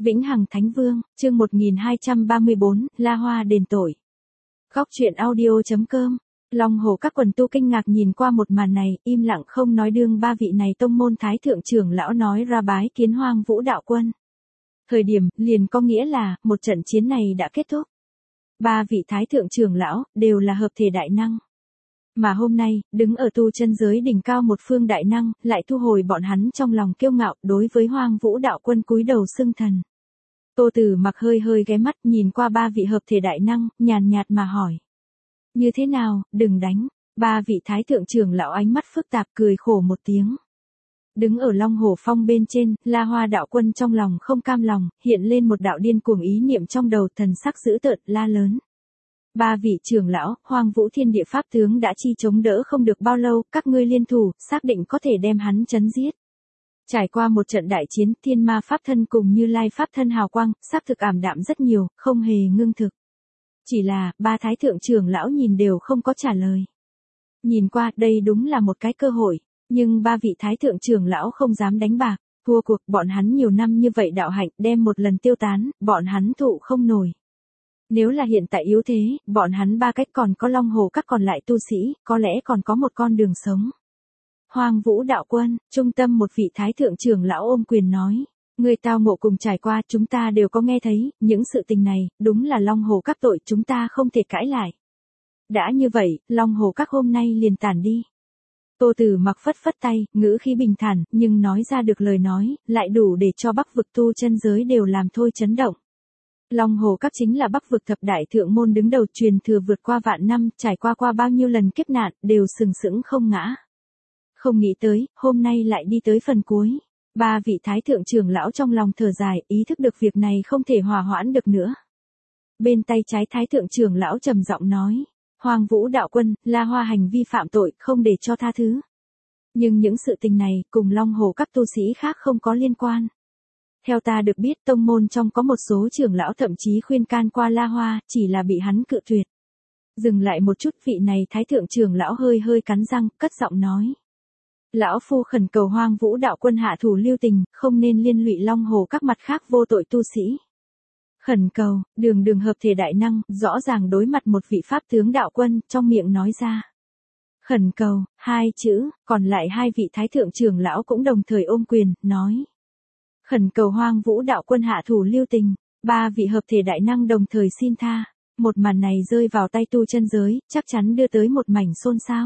Vĩnh Hằng Thánh Vương, chương 1234, La Hoa đền tội. Góc truyện audio.com. Long Hồ các quần tu kinh ngạc nhìn qua một màn này, im lặng không nói, đương ba vị này tông môn thái thượng trưởng lão nói ra bái kiến Hoang Vũ đạo quân. Thời điểm, liền có nghĩa là, một trận chiến này đã kết thúc. Ba vị thái thượng trưởng lão, đều là hợp thể đại năng. Mà hôm nay, đứng ở tu chân giới đỉnh cao một phương đại năng, lại thu hồi bọn hắn trong lòng kiêu ngạo, đối với Hoang Vũ đạo quân cúi đầu xưng thần. Tô Tử Mặc hơi hơi ghé mắt nhìn qua ba vị hợp thể đại năng, nhàn nhạt mà hỏi. Như thế nào, đừng đánh. Ba vị thái thượng trưởng lão ánh mắt phức tạp cười khổ một tiếng. Đứng ở Long Hồ Phong bên trên, La Hoa đạo quân trong lòng không cam lòng, hiện lên một đạo điên cuồng ý niệm trong đầu, thần sắc dữ tợn, la lớn. Ba vị trưởng lão, Hoang Vũ Thiên Địa Pháp tướng đã chi chống đỡ không được bao lâu, các ngươi liên thủ, xác định có thể đem hắn chấn giết. Trải qua một trận đại chiến, Thiên Ma Pháp Thân cùng Như Lai Pháp Thân hào quang, xác thực ảm đạm rất nhiều, không hề ngưng thực. Chỉ là, ba thái thượng trưởng lão nhìn đều không có trả lời. Nhìn qua, đây đúng là một cái cơ hội, nhưng ba vị thái thượng trưởng lão không dám đánh bạc, thua cuộc, bọn hắn nhiều năm như vậy đạo hạnh, đem một lần tiêu tán, bọn hắn thụ không nổi. Nếu là hiện tại yếu thế, bọn hắn ba cách còn có Long Hồ các còn lại tu sĩ, có lẽ còn có một con đường sống. Hoang Vũ đạo quân, trung tâm một vị thái thượng trưởng lão ôm quyền nói. Người tao ngộ cùng trải qua, chúng ta đều có nghe thấy, những sự tình này, đúng là Long Hồ các tội, chúng ta không thể cãi lại. Đã như vậy, Long Hồ các hôm nay liền tản đi. Tô Tử Mặc phất phất tay, ngữ khí bình thản, nhưng nói ra được lời nói, lại đủ để cho Bắc vực tu chân giới đều làm thôi chấn động. Long Hồ các chính là Bắc vực thập đại thượng môn đứng đầu, truyền thừa vượt qua vạn năm, trải qua bao nhiêu lần kiếp nạn, đều sừng sững không ngã. Không nghĩ tới, hôm nay lại đi tới phần cuối. Ba vị thái thượng trưởng lão trong lòng thở dài, ý thức được việc này không thể hòa hoãn được nữa. Bên tay trái thái thượng trưởng lão trầm giọng nói, Hoang Vũ đạo quân, La Hoa hành vi phạm tội, không để cho tha thứ. Nhưng những sự tình này, cùng Long Hồ các tu sĩ khác không có liên quan. Theo ta được biết, tông môn trong có một số trưởng lão thậm chí khuyên can qua La Hoa, chỉ là bị hắn cự tuyệt. Dừng lại một chút, vị này thái thượng trưởng lão hơi hơi cắn răng, cất giọng nói. Lão phu khẩn cầu Hoang Vũ đạo quân hạ thủ lưu tình, không nên liên lụy Long Hồ các mặt khác vô tội tu sĩ. Khẩn cầu, đường hợp thể đại năng, rõ ràng đối mặt một vị pháp tướng đạo quân, trong miệng nói ra. Khẩn cầu, hai chữ, còn lại hai vị thái thượng trưởng lão cũng đồng thời ôm quyền, nói. Khẩn cầu Hoang Vũ đạo quân hạ thủ lưu tình, ba vị hợp thể đại năng đồng thời xin tha. Một màn này rơi vào tay tu chân giới, chắc chắn đưa tới một mảnh xôn xao.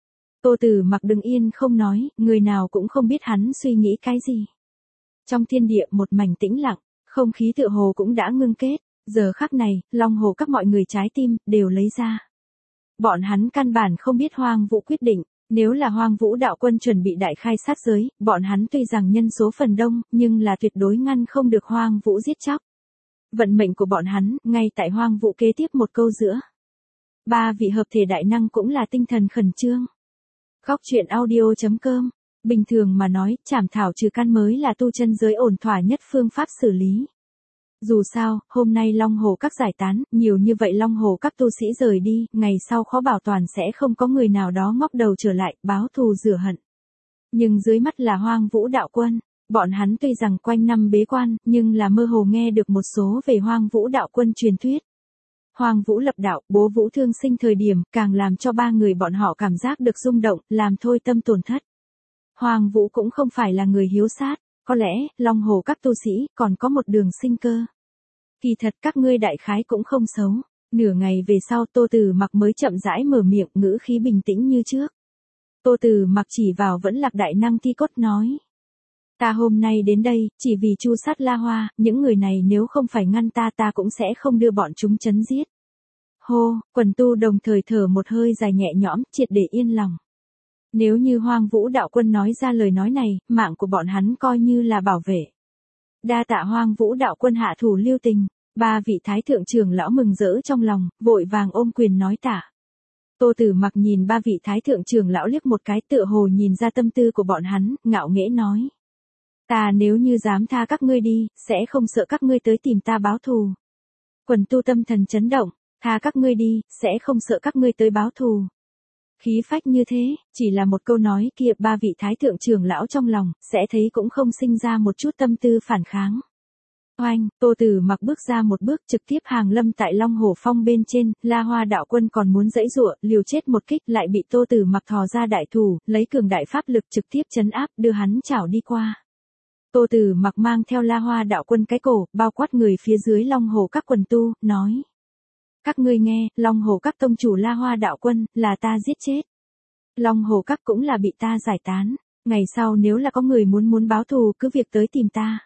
Tô Tử Mặc đứng yên không nói, người nào cũng không biết hắn suy nghĩ cái gì. Trong thiên địa một mảnh tĩnh lặng, không khí tựa hồ cũng đã ngưng kết, giờ khắc này, Long Hồ các mọi người trái tim, đều lấy ra. Bọn hắn căn bản không biết Hoang Vũ quyết định, nếu là Hoang Vũ đạo quân chuẩn bị đại khai sát giới, bọn hắn tuy rằng nhân số phần đông, nhưng là tuyệt đối ngăn không được Hoang Vũ giết chóc. Vận mệnh của bọn hắn, ngay tại Hoang Vũ kế tiếp một câu giữa. Ba vị hợp thể đại năng cũng là tinh thần khẩn trương. Góc truyện audio.com. Bình thường mà nói, trảm thảo trừ căn mới là tu chân giới ổn thỏa nhất phương pháp xử lý. Dù sao, hôm nay Long Hồ các giải tán, nhiều như vậy Long Hồ các tu sĩ rời đi, ngày sau khó bảo toàn sẽ không có người nào đó ngóc đầu trở lại, báo thù rửa hận. Nhưng dưới mắt là Hoang Vũ đạo quân, bọn hắn tuy rằng quanh năm bế quan, nhưng là mơ hồ nghe được một số về Hoang Vũ đạo quân truyền thuyết. Hoang Vũ lập đạo, bố Vũ thương sinh thời điểm, càng làm cho ba người bọn họ cảm giác được rung động, làm thôi tâm tổn thất. Hoang Vũ cũng không phải là người hiếu sát, có lẽ, Long Hồ các tu sĩ, còn có một đường sinh cơ. Kỳ thật các ngươi đại khái cũng không xấu. Nửa ngày về sau Tô Tử Mặc mới chậm rãi mở miệng, ngữ khí bình tĩnh như trước. Tô Tử Mặc chỉ vào vẫn lạc đại năng Thi Cốt nói. Ta hôm nay đến đây, chỉ vì chu sát La Hoa, những người này nếu không phải ngăn ta cũng sẽ không đưa bọn chúng chấn giết. Hô, quần tu đồng thời thở một hơi dài nhẹ nhõm, triệt để yên lòng. Nếu như Hoang Vũ đạo quân nói ra lời nói này, mạng của bọn hắn coi như là bảo vệ. Đa tạ Hoang Vũ đạo quân hạ thủ lưu tình, ba vị thái thượng trưởng lão mừng rỡ trong lòng, vội vàng ôm quyền nói tạ. Tô Tử Mặc nhìn ba vị thái thượng trưởng lão liếc một cái, tựa hồ nhìn ra tâm tư của bọn hắn, ngạo nghễ nói. Ta nếu như dám tha các ngươi đi, sẽ không sợ các ngươi tới tìm ta báo thù. Quần tu tâm thần chấn động, tha các ngươi đi, sẽ không sợ các ngươi tới báo thù. Khí phách như thế, chỉ là một câu nói kia, ba vị thái thượng trưởng lão trong lòng, sẽ thấy cũng không sinh ra một chút tâm tư phản kháng. Oanh, Tô Tử Mặc bước ra một bước trực tiếp hàng lâm tại Long Hổ Phong bên trên, La Hoa đạo quân còn muốn giãy giụa, liều chết một kích lại bị Tô Tử Mặc thò ra đại thủ, lấy cường đại pháp lực trực tiếp trấn áp đưa hắn chảo đi qua. Tô Tử Mặc mang theo La Hoa đạo quân cái cổ, bao quát người phía dưới Long Hổ các quần tu, nói. Các ngươi nghe, Long Hổ các tông chủ La Hoa đạo quân, là ta giết chết. Long Hổ các cũng là bị ta giải tán, ngày sau nếu là có người muốn báo thù cứ việc tới tìm ta.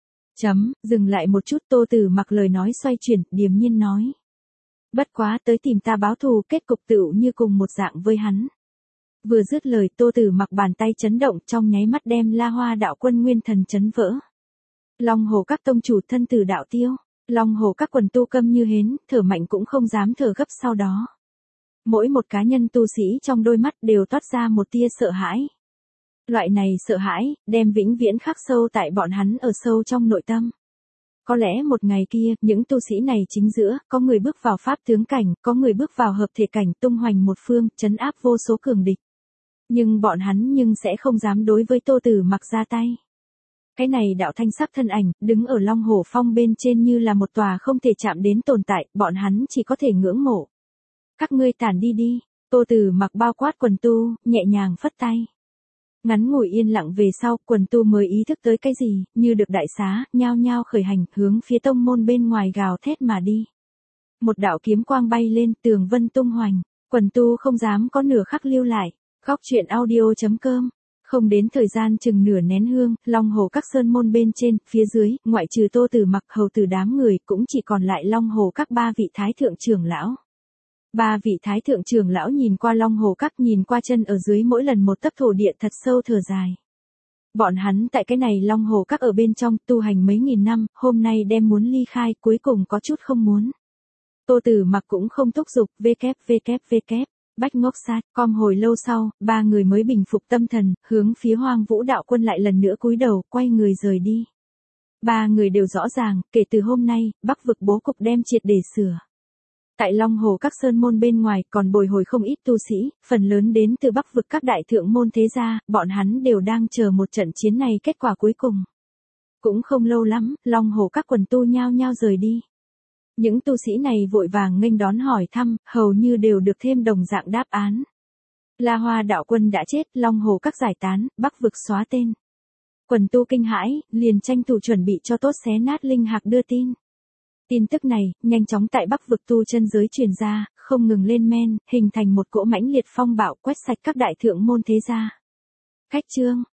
Dừng lại một chút Tô Tử Mặc lời nói xoay chuyển, điềm nhiên nói. Bất quá tới tìm ta báo thù kết cục tựu như cùng một dạng với hắn. Vừa dứt lời Tô Tử Mặc bàn tay chấn động trong nháy mắt đem La Hoa đạo quân nguyên thần chấn vỡ. Long Hổ các tông chủ thân tử đạo tiêu, Long Hổ các quần tu câm như hến, thở mạnh cũng không dám thở gấp sau đó. Mỗi một cá nhân tu sĩ trong đôi mắt đều toát ra một tia sợ hãi. Loại này sợ hãi, đem vĩnh viễn khắc sâu tại bọn hắn ở sâu trong nội tâm. Có lẽ một ngày kia, những tu sĩ này chính giữa, có người bước vào pháp tướng cảnh, có người bước vào hợp thể cảnh tung hoành một phương, trấn áp vô số cường địch. Nhưng bọn hắn sẽ không dám đối với Tô Tử Mặc ra tay. Cái này đạo thanh sắc thân ảnh, đứng ở Long Hổ Phong bên trên như là một tòa không thể chạm đến tồn tại, bọn hắn chỉ có thể ngưỡng mộ. Các ngươi tản đi đi, Tô Tử Mặc bao quát quần tu, nhẹ nhàng phất tay. Ngắn ngủi yên lặng về sau, quần tu mới ý thức tới cái gì, như được đại xá, nhao nhao khởi hành, hướng phía tông môn bên ngoài gào thét mà đi. Một đạo kiếm quang bay lên, tường vân tung hoành, quần tu không dám có nửa khắc lưu lại. Góc truyện audio.com. Không đến thời gian chừng nửa nén hương, Long Hổ các sơn môn bên trên, phía dưới, ngoại trừ Tô Tử Mặc hầu tử đám người, cũng chỉ còn lại Long Hổ các ba vị thái thượng trưởng lão. Ba vị thái thượng trưởng lão nhìn qua Long Hổ các, nhìn qua chân ở dưới mỗi lần một tấc thổ địa thật sâu thở dài. Bọn hắn tại cái này Long Hổ các ở bên trong tu hành mấy nghìn năm, hôm nay đem muốn ly khai, cuối cùng có chút không muốn. Tô Tử Mặc cũng không thúc giục, Bách ngốc sát, com hồi lâu sau, ba người mới bình phục tâm thần, hướng phía Hoang Vũ đạo quân lại lần nữa cúi đầu, quay người rời đi. Ba người đều rõ ràng, kể từ hôm nay, Bắc vực bố cục đem triệt để sửa. Tại Long Hổ các sơn môn bên ngoài còn bồi hồi không ít tu sĩ, phần lớn đến từ Bắc vực các đại thượng môn thế gia, bọn hắn đều đang chờ một trận chiến này kết quả cuối cùng. Cũng không lâu lắm, Long Hổ các quần tu nhao nhao rời đi. Những tu sĩ này vội vàng nghênh đón hỏi thăm, hầu như đều được thêm đồng dạng đáp án. La Hoa đạo quân đã chết, Long Hổ các giải tán, Bắc vực xóa tên. Quần tu kinh hãi, liền tranh thủ chuẩn bị cho tốt xé nát linh hạc đưa tin. Tin tức này, nhanh chóng tại Bắc vực tu chân giới truyền ra, không ngừng lên men, hình thành một cỗ mãnh liệt phong bạo quét sạch các đại thượng môn thế gia. Khách chương.